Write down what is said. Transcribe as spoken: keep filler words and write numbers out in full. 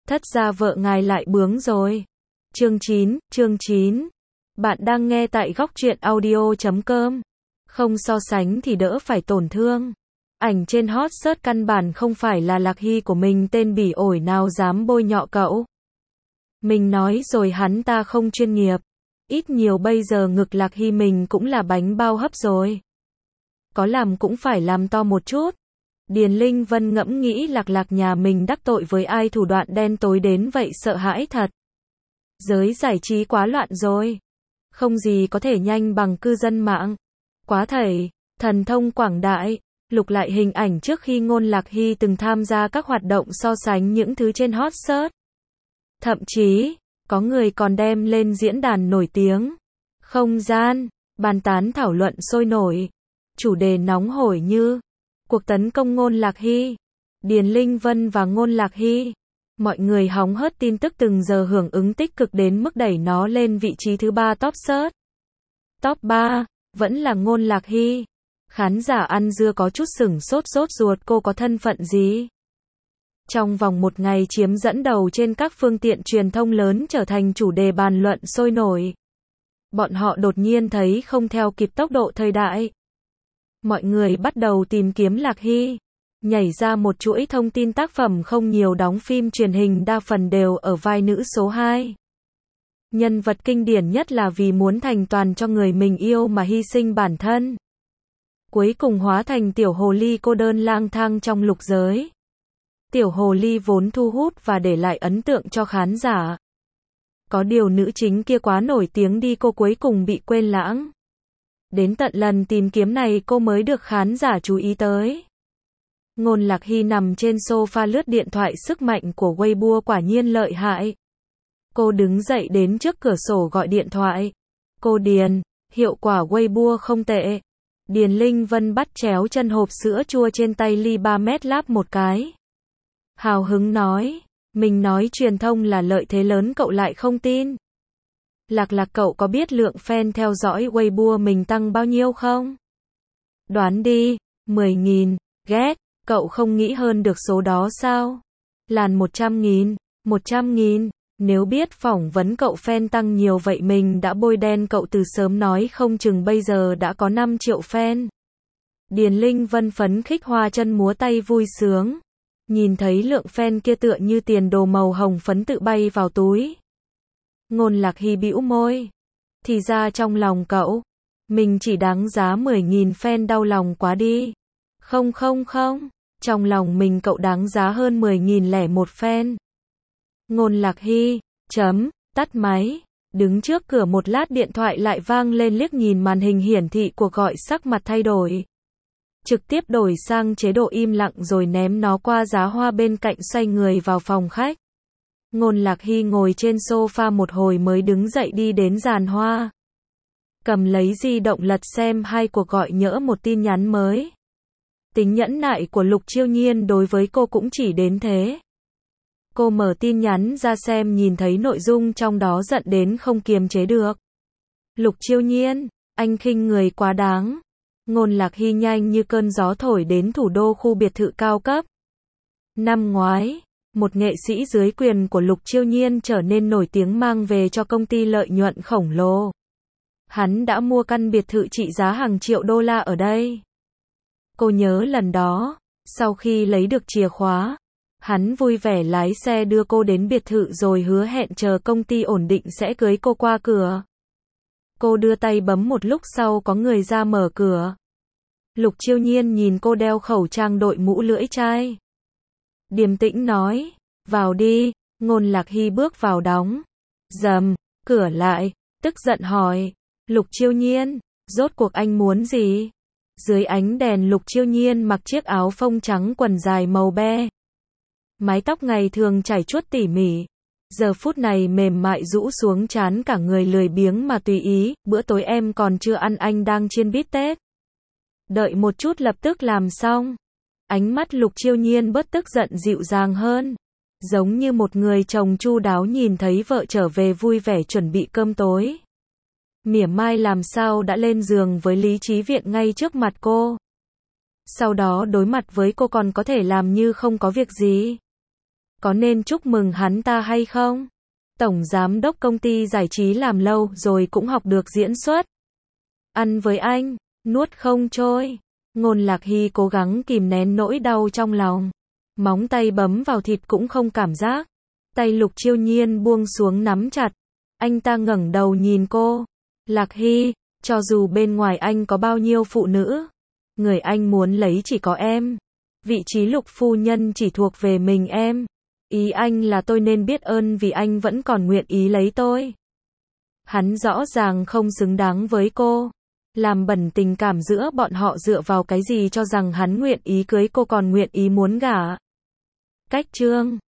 Thất gia vợ ngài lại bướng rồi. Chương chín, chương chín. Bạn đang nghe tại góc truyện audio chấm com. Không so sánh thì đỡ phải tổn thương. Ảnh trên hot search căn bản không phải là Lạc Hy của mình, tên bỉ ổi nào dám bôi nhọ cậu. Mình nói rồi, hắn ta không chuyên nghiệp. Ít nhiều bây giờ ngực Lạc Hy mình cũng là bánh bao hấp rồi. Có làm cũng phải làm to một chút. Điền Linh Vân ngẫm nghĩ Lạc Lạc nhà mình đắc tội với ai, thủ đoạn đen tối đến vậy, sợ hãi thật. Giới giải trí quá loạn rồi. Không gì có thể nhanh bằng cư dân mạng. Quá thầy, thần thông quảng đại. Lục lại hình ảnh trước khi Ngôn Lạc Hy từng tham gia các hoạt động so sánh những thứ trên hot search. Thậm chí, có người còn đem lên diễn đàn nổi tiếng. Không gian, bàn tán thảo luận sôi nổi. Chủ đề nóng hổi như cuộc tấn công Ngôn Lạc Hy, Điền Linh Vân và Ngôn Lạc Hy. Mọi người hóng hớt tin tức từng giờ, hưởng ứng tích cực đến mức đẩy nó lên vị trí thứ ba top search. Top ba, vẫn là Ngôn Lạc Hy. Khán giả ăn dưa có chút sửng sốt sốt ruột, cô có thân phận gì? Trong vòng một ngày chiếm dẫn đầu trên các phương tiện truyền thông lớn, trở thành chủ đề bàn luận sôi nổi. Bọn họ đột nhiên thấy không theo kịp tốc độ thời đại. Mọi người bắt đầu tìm kiếm Lạc Hy. Nhảy ra một chuỗi thông tin tác phẩm không nhiều đóng phim truyền hình, đa phần đều ở vai nữ số hai. Nhân vật kinh điển nhất là vì muốn thành toàn cho người mình yêu mà hy sinh bản thân. Cuối cùng hóa thành tiểu hồ ly cô đơn lang thang trong lục giới. Tiểu hồ ly vốn thu hút và để lại ấn tượng cho khán giả. Có điều nữ chính kia quá nổi tiếng đi, cô cuối cùng bị quên lãng. Đến tận lần tìm kiếm này cô mới được khán giả chú ý tới. Ngôn Lạc Hy nằm trên sofa lướt điện thoại, sức mạnh của Weibo quả nhiên lợi hại. Cô đứng dậy đến trước cửa sổ gọi điện thoại. Cô Điền, hiệu quả Weibo không tệ. Điền Linh Vân bắt chéo chân hộp sữa chua trên tay ly ba mét láp một cái. Hào hứng nói, mình nói truyền thông là lợi thế lớn cậu lại không tin. Lạc Lạc, cậu có biết lượng fan theo dõi Weibo mình tăng bao nhiêu không? Đoán đi, mười nghìn, ghét, cậu không nghĩ hơn được số đó sao? Làn một trăm nghìn, một trăm nghìn, nếu biết phỏng vấn cậu fan tăng nhiều vậy mình đã bôi đen cậu từ sớm, nói không chừng bây giờ đã có năm triệu fan. Điền Linh Vân phấn khích hoa chân múa tay vui sướng. Nhìn thấy lượng fan kia tựa như tiền đồ màu hồng phấn tự bay vào túi. Ngôn Lạc Hy bĩu môi. Thì ra trong lòng cậu, mình chỉ đáng giá mười nghìn fan, đau lòng quá đi. Không không không, trong lòng mình cậu đáng giá hơn mười nghìn lẻ một fan. Ngôn Lạc Hy, chấm, tắt máy. Đứng trước cửa một lát, điện thoại lại vang lên, liếc nhìn màn hình hiển thị cuộc gọi, sắc mặt thay đổi. Trực tiếp đổi sang chế độ im lặng rồi ném nó qua giá hoa bên cạnh, xoay người vào phòng khách. Ngôn Lạc Hy ngồi trên sofa một hồi mới đứng dậy đi đến giàn hoa. Cầm lấy di động lật xem hai cuộc gọi nhỡ một tin nhắn mới. Tính nhẫn nại của Lục Chiêu Nhiên đối với cô cũng chỉ đến thế. Cô mở tin nhắn ra xem, nhìn thấy nội dung trong đó giận đến không kiềm chế được. Lục Chiêu Nhiên, anh khinh người quá đáng. Ngôn Lạc Hy nhanh như cơn gió thổi đến thủ đô, khu biệt thự cao cấp. Năm ngoái, một nghệ sĩ dưới quyền của Lục Chiêu Nhiên trở nên nổi tiếng, mang về cho công ty lợi nhuận khổng lồ. Hắn đã mua căn biệt thự trị giá hàng triệu đô la ở đây. Cô nhớ lần đó, sau khi lấy được chìa khóa, hắn vui vẻ lái xe đưa cô đến biệt thự rồi hứa hẹn chờ công ty ổn định sẽ cưới cô qua cửa. Cô đưa tay bấm, một lúc sau có người ra mở cửa. Lục Chiêu Nhiên nhìn cô đeo khẩu trang, đội mũ lưỡi chai. Điềm tĩnh nói, vào đi. Ngôn Lạc Hy bước vào đóng dầm cửa lại, tức giận hỏi, Lục Chiêu Nhiên, rốt cuộc anh muốn gì? Dưới ánh đèn, Lục Chiêu Nhiên mặc chiếc áo phông trắng, quần dài màu be. Mái tóc ngày thường chải chuốt tỉ mỉ, giờ phút này mềm mại rũ xuống trán, cả người lười biếng mà tùy ý. Bữa tối em còn chưa ăn, anh đang chiên bít tết. Đợi một chút, lập tức làm xong. Ánh mắt Lục Chiêu Nhiên bớt tức giận, dịu dàng hơn. Giống như một người chồng chu đáo nhìn thấy vợ trở về vui vẻ chuẩn bị cơm tối. Mỉa mai làm sao đã lên giường với Lý Chí Viện ngay trước mặt cô. Sau đó đối mặt với cô còn có thể làm như không có việc gì. có nên chúc mừng hắn ta hay không? Tổng giám đốc công ty giải trí làm lâu rồi cũng học được diễn xuất. Ăn với anh, nuốt không trôi. Ngôn Lạc Hy cố gắng kìm nén nỗi đau trong lòng. Móng tay bấm vào thịt cũng không cảm giác. Tay Lục Chiêu Nhiên buông xuống nắm chặt. Anh ta ngẩng đầu nhìn cô. Lạc Hy, cho dù bên ngoài anh có bao nhiêu phụ nữ, người anh muốn lấy chỉ có em. Vị trí Lục phu nhân chỉ thuộc về mình em. Ý anh là tôi nên biết ơn vì anh vẫn còn nguyện ý lấy tôi. Hắn rõ ràng không xứng đáng với cô. Làm bẩn tình cảm giữa bọn họ dựa vào cái gì cho rằng hắn nguyện ý cưới cô còn nguyện ý muốn gả. Cách chương